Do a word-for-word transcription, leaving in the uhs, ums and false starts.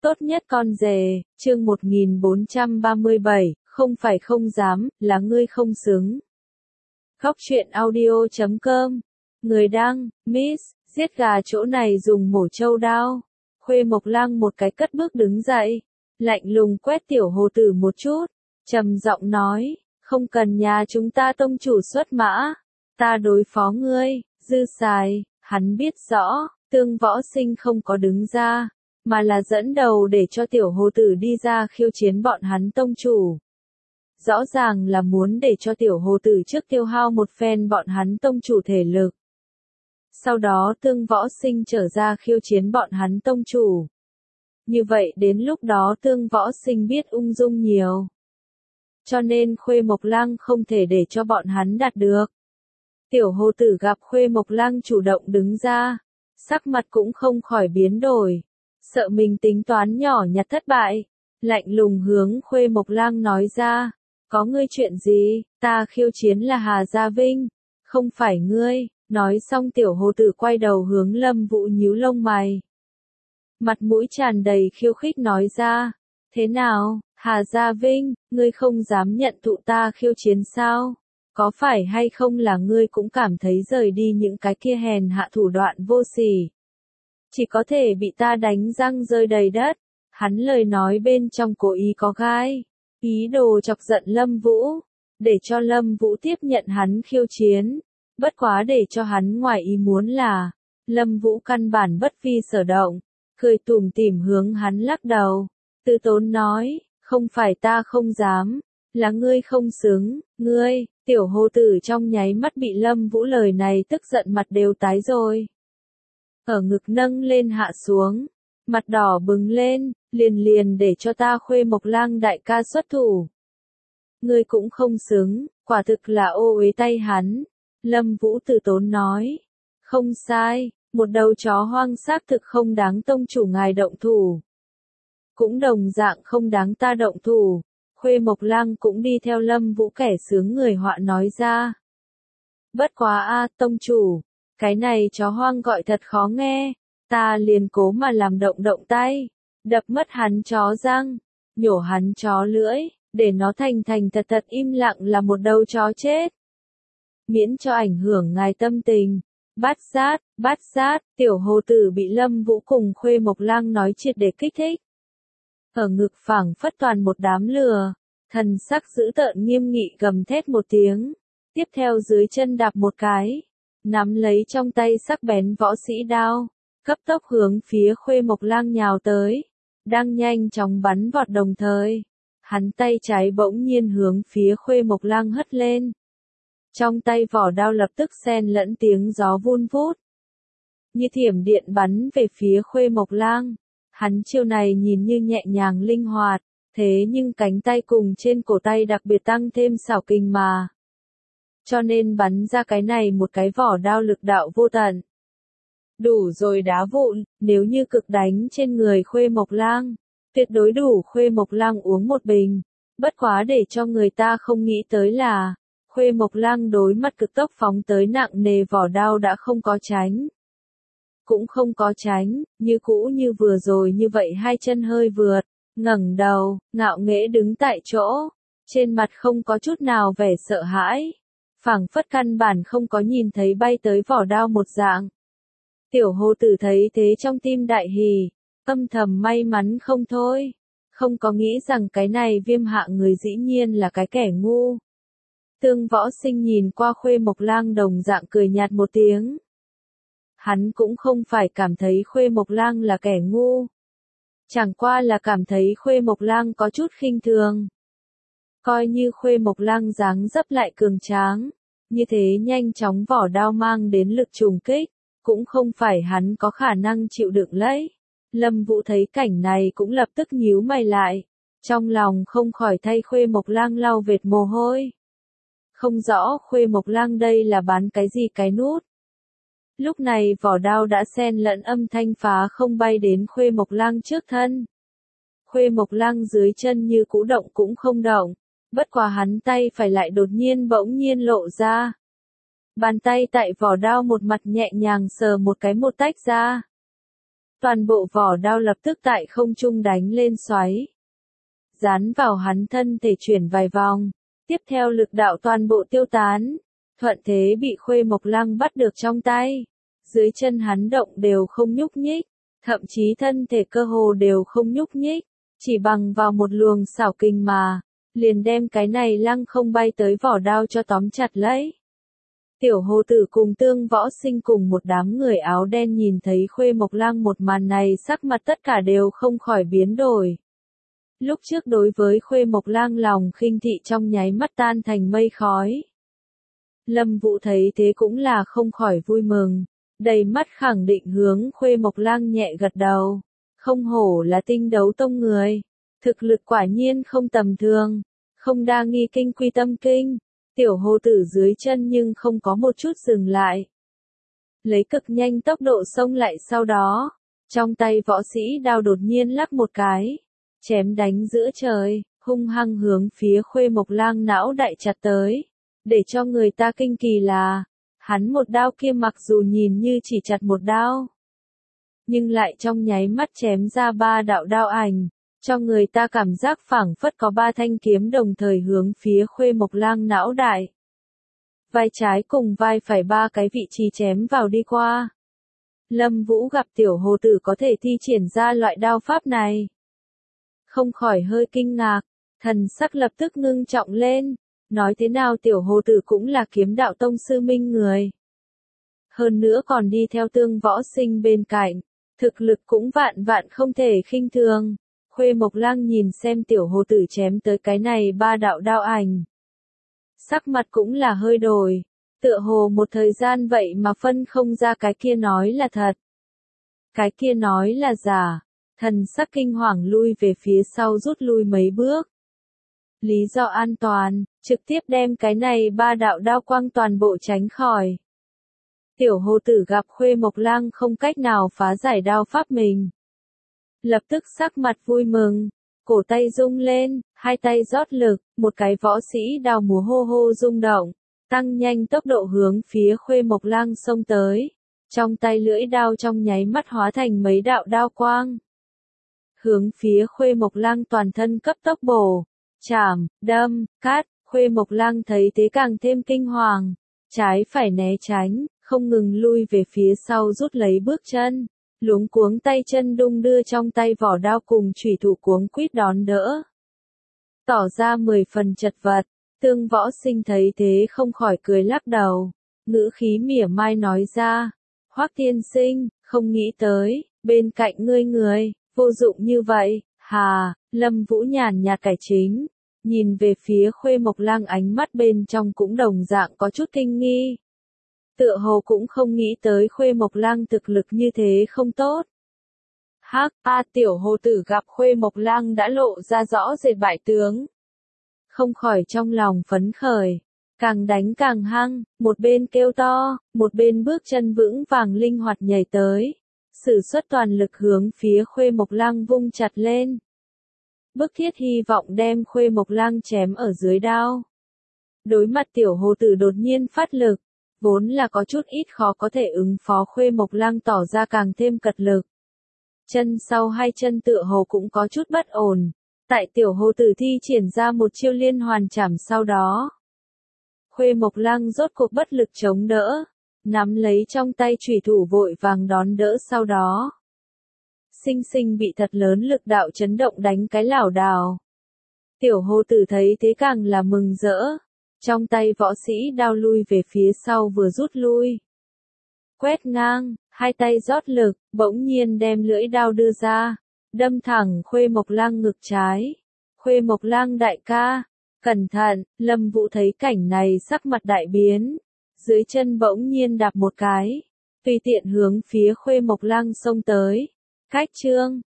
Tốt nhất con rể, chương một nghìn bốn trăm ba mươi bảy, không phải không dám, là ngươi không xứng. Góc truyện audio chấm com. Người đăng, Miss, giết gà chỗ này dùng mổ trâu đao. Khuê Mộc Lăng một cái cất bước đứng dậy, lạnh lùng quét tiểu hồ tử một chút, trầm giọng nói, không cần nhà chúng ta tông chủ xuất mã, ta đối phó ngươi, dư xài, hắn biết rõ, Tương Võ Sinh không có đứng ra, mà là dẫn đầu để cho tiểu hồ tử đi ra khiêu chiến bọn hắn tông chủ. Rõ ràng là muốn để cho tiểu hồ tử trước tiêu hao một phen bọn hắn tông chủ thể lực. Sau đó Tương Võ Sinh trở ra khiêu chiến bọn hắn tông chủ. Như vậy đến lúc đó Tương Võ Sinh biết ung dung nhiều. Cho nên Khuê Mộc Lăng không thể để cho bọn hắn đạt được. Tiểu hồ tử gặp Khuê Mộc Lăng chủ động đứng ra, sắc mặt cũng không khỏi biến đổi. Sợ mình tính toán nhỏ nhặt thất bại, lạnh lùng hướng Khuê Mộc Lăng nói ra, có ngươi chuyện gì, ta khiêu chiến là Hà Gia Vinh, không phải ngươi, nói xong tiểu hồ tử quay đầu hướng Lâm Vũ nhíu lông mày. Mặt mũi tràn đầy khiêu khích nói ra, thế nào, Hà Gia Vinh, ngươi không dám nhận thụ ta khiêu chiến sao? Có phải hay không là ngươi cũng cảm thấy rời đi những cái kia hèn hạ thủ đoạn vô sỉ? Chỉ có thể bị ta đánh răng rơi đầy đất. Hắn lời nói bên trong cố ý có gai, ý đồ chọc giận Lâm Vũ, để cho Lâm Vũ tiếp nhận hắn khiêu chiến. Bất quá để cho hắn ngoài ý muốn là, Lâm Vũ căn bản bất vi sở động, cười tủm tỉm hướng hắn lắc đầu, từ tốn nói, không phải ta không dám, là ngươi không xứng, ngươi, tiểu hồ tử trong nháy mắt bị Lâm Vũ lời này tức giận mặt đều tái rồi. Ở ngực nâng lên hạ xuống, mặt đỏ bừng lên, liền liền để cho ta Khuê Mộc Lăng đại ca xuất thủ. Ngươi cũng không xứng, quả thực là ô uế tay hắn. Lâm Vũ từ tốn nói, không sai, một đầu chó hoang xác thực không đáng tông chủ ngài động thủ. Cũng đồng dạng không đáng ta động thủ. Khuê Mộc Lăng cũng đi theo Lâm Vũ kẻ sướng người họa nói ra. Bất quá a, tông chủ, cái này chó hoang gọi thật khó nghe, ta liền cố mà làm động động tay, đập mất hắn chó răng, nhổ hắn chó lưỡi, để nó thành thành thật thật im lặng là một đầu chó chết. Miễn cho ảnh hưởng ngài tâm tình. Bát sát, bát sát, tiểu hồ tử bị Lâm Vũ cùng Khuê Mộc Lăng nói triệt để kích thích. Ở ngực phảng phất toàn một đám lửa, thần sắc dữ tợn nghiêm nghị gầm thét một tiếng, tiếp theo dưới chân đạp một cái, nắm lấy trong tay sắc bén võ sĩ đao, cấp tốc hướng phía Khuê Mộc Lăng nhào tới, đang nhanh chóng bắn vọt đồng thời, hắn tay trái bỗng nhiên hướng phía Khuê Mộc Lăng hất lên. Trong tay vỏ đao lập tức xen lẫn tiếng gió vun vút, như thiểm điện bắn về phía Khuê Mộc Lăng. Hắn chiêu này nhìn như nhẹ nhàng linh hoạt, thế nhưng cánh tay cùng trên cổ tay đặc biệt tăng thêm xảo kình mà. Cho nên bắn ra cái này một cái vỏ đao lực đạo vô tận. Đủ rồi đá vụn, nếu như cực đánh trên người Khuê Mộc Lăng, tuyệt đối đủ Khuê Mộc Lăng uống một bình. Bất quá để cho người ta không nghĩ tới là, Khuê Mộc Lăng đối mặt cực tốc phóng tới nặng nề vỏ đao đã không có tránh. Cũng không có tránh, như cũ như vừa rồi như vậy hai chân hơi vượt, ngẩng đầu, ngạo nghễ đứng tại chỗ, trên mặt không có chút nào vẻ sợ hãi, phảng phất căn bản không có nhìn thấy bay tới vỏ đao một dạng. Tiểu hồ tử thấy thế trong tim đại hỉ, âm thầm may mắn không thôi, không có nghĩ rằng cái này Viêm hạ người dĩ nhiên là cái kẻ ngu. Tương Võ Sinh nhìn qua Khuê Mộc Lăng đồng dạng cười nhạt một tiếng. Hắn cũng không phải cảm thấy Khuê Mộc Lăng là kẻ ngu. Chẳng qua là cảm thấy Khuê Mộc Lăng có chút khinh thường. Coi như Khuê Mộc Lăng dáng dấp lại cường tráng, như thế nhanh chóng vỏ đao mang đến lực trùng kích, cũng không phải hắn có khả năng chịu đựng lấy. Lâm Vũ thấy cảnh này cũng lập tức nhíu mày lại, trong lòng không khỏi thay Khuê Mộc Lăng lau vệt mồ hôi. Không rõ Khuê Mộc Lăng đây là bán cái gì cái nút. Lúc này vỏ đao đã xen lẫn âm thanh phá không bay đến Khuê Mộc Lăng trước thân. Khuê Mộc Lăng dưới chân như cũ động cũng không động, bất quá hắn tay phải lại đột nhiên bỗng nhiên lộ ra. Bàn tay tại vỏ đao một mặt nhẹ nhàng sờ một cái một tách ra. toàn bộ vỏ đao lập tức tại không trung đánh lên xoáy. Dán vào hắn thân thể chuyển vài vòng, tiếp theo lực đạo toàn bộ tiêu tán, thuận thế bị Khuê Mộc Lăng bắt được trong tay. Dưới chân hắn động đều không nhúc nhích, thậm chí thân thể cơ hồ đều không nhúc nhích, chỉ bằng vào một luồng xảo kình mà, liền đem cái này lăng không bay tới vỏ đao cho tóm chặt lấy. Tiểu Hồ Tử cùng Tương Võ Sinh cùng một đám người áo đen nhìn thấy Khuê Mộc Lăng một màn này, sắc mặt tất cả đều không khỏi biến đổi. Lúc trước đối với Khuê Mộc Lăng lòng khinh thị trong nháy mắt tan thành mây khói. Lâm Vũ thấy thế cũng là không khỏi vui mừng, đầy mắt khẳng định hướng Khuê Mộc Lăng nhẹ gật đầu. Không hổ là Tinh Đấu Tông người, thực lực quả nhiên không tầm thường, không đa nghi kinh quy tâm kinh. Tiểu Hồ Tử dưới chân nhưng không có một chút dừng lại. Lấy cực nhanh tốc độ xông lại, sau đó, trong tay võ sĩ đao đột nhiên lắc một cái, chém đánh giữa trời, hung hăng hướng phía Khuê Mộc Lăng não đại chặt tới. Để cho người ta kinh kỳ là, hắn một đao kia mặc dù nhìn như chỉ chặt một đao, nhưng lại trong nháy mắt chém ra ba đạo đao ảnh, cho người ta cảm giác phảng phất có ba thanh kiếm đồng thời hướng phía Khuê Mộc Lăng não đại. Vai trái cùng vai phải ba cái vị trí chém vào đi qua. Lâm Vũ gặp Tiểu Hồ Tử có thể thi triển ra loại đao pháp này, không khỏi hơi kinh ngạc, thần sắc lập tức ngưng trọng lên. Nói thế nào Tiểu Hồ Tử cũng là kiếm đạo tông sư minh người. Hơn nữa còn đi theo Tương Võ Sinh bên cạnh, thực lực cũng vạn vạn không thể khinh thường. Khuê Mộc Lăng nhìn xem Tiểu Hồ Tử chém tới cái này ba đạo đao ảnh, sắc mặt cũng là hơi đổi, tựa hồ một thời gian vậy mà phân không ra cái kia nói là thật, cái kia nói là giả, thần sắc kinh hoàng lui về phía sau rút lui mấy bước. Lý do an toàn, trực tiếp đem cái này ba đạo đao quang toàn bộ tránh khỏi. Tiểu Hồ Tử gặp Khuê Mộc Lăng không cách nào phá giải đao pháp mình, lập tức sắc mặt vui mừng, cổ tay rung lên, hai tay rót lực, một cái võ sĩ đao múa hô hô rung động, tăng nhanh tốc độ hướng phía Khuê Mộc Lăng xông tới, trong tay lưỡi đao trong nháy mắt hóa thành mấy đạo đao quang, hướng phía Khuê Mộc Lăng toàn thân cấp tốc bổ, chảm, đâm, cắt. Khuê Mộc Lăng thấy thế càng thêm kinh hoàng, trái phải né tránh, không ngừng lui về phía sau rút lấy bước chân, luống cuống tay chân đung đưa trong tay vỏ đao cùng chủy thủ cuống quýt đón đỡ, tỏ ra mười phần chật vật. Tương Võ Sinh thấy thế không khỏi cười lắc đầu, ngữ khí mỉa mai nói ra, Hoắc tiên sinh, không nghĩ tới, bên cạnh ngươi người, vô dụng như vậy, hà. Lâm Vũ nhàn nhạt cải chính, nhìn về phía Khuê Mộc Lăng, ánh mắt bên trong cũng đồng dạng có chút kinh nghi. Tựa hồ cũng không nghĩ tới Khuê Mộc Lăng thực lực như thế không tốt. Hắc, a Tiểu Hồ Tử gặp Khuê Mộc Lăng đã lộ ra rõ rệt bại tướng, không khỏi trong lòng phấn khởi, càng đánh càng hăng, một bên kêu to, một bên bước chân vững vàng linh hoạt nhảy tới, sử xuất toàn lực hướng phía Khuê Mộc Lăng vung chặt lên. Bức thiết hy vọng đem Khuê Mộc Lăng chém ở dưới đao. Đối mặt Tiểu Hồ Tử đột nhiên phát lực, vốn là có chút ít khó có thể ứng phó, Khuê Mộc Lăng tỏ ra càng thêm cật lực. Chân sau hai chân tựa hồ cũng có chút bất ổn, tại Tiểu Hồ Tử thi triển ra một chiêu liên hoàn chảm sau đó. Khuê Mộc Lăng rốt cuộc bất lực chống đỡ, nắm lấy trong tay chủy thủ vội vàng đón đỡ, sau đó sinh sinh bị thật lớn lực đạo chấn động đánh cái lảo đảo. Tiểu Hồ Tử thấy thế càng là mừng rỡ, trong tay võ sĩ đao lui về phía sau vừa rút lui, quét ngang, hai tay rót lực, bỗng nhiên đem lưỡi đao đưa ra, đâm thẳng Khuê Mộc Lăng ngực trái. Khuê Mộc Lăng đại ca, cẩn thận. Lâm Vũ thấy cảnh này sắc mặt đại biến, dưới chân bỗng nhiên đạp một cái, tùy tiện hướng phía Khuê Mộc Lăng xông tới. Cách chương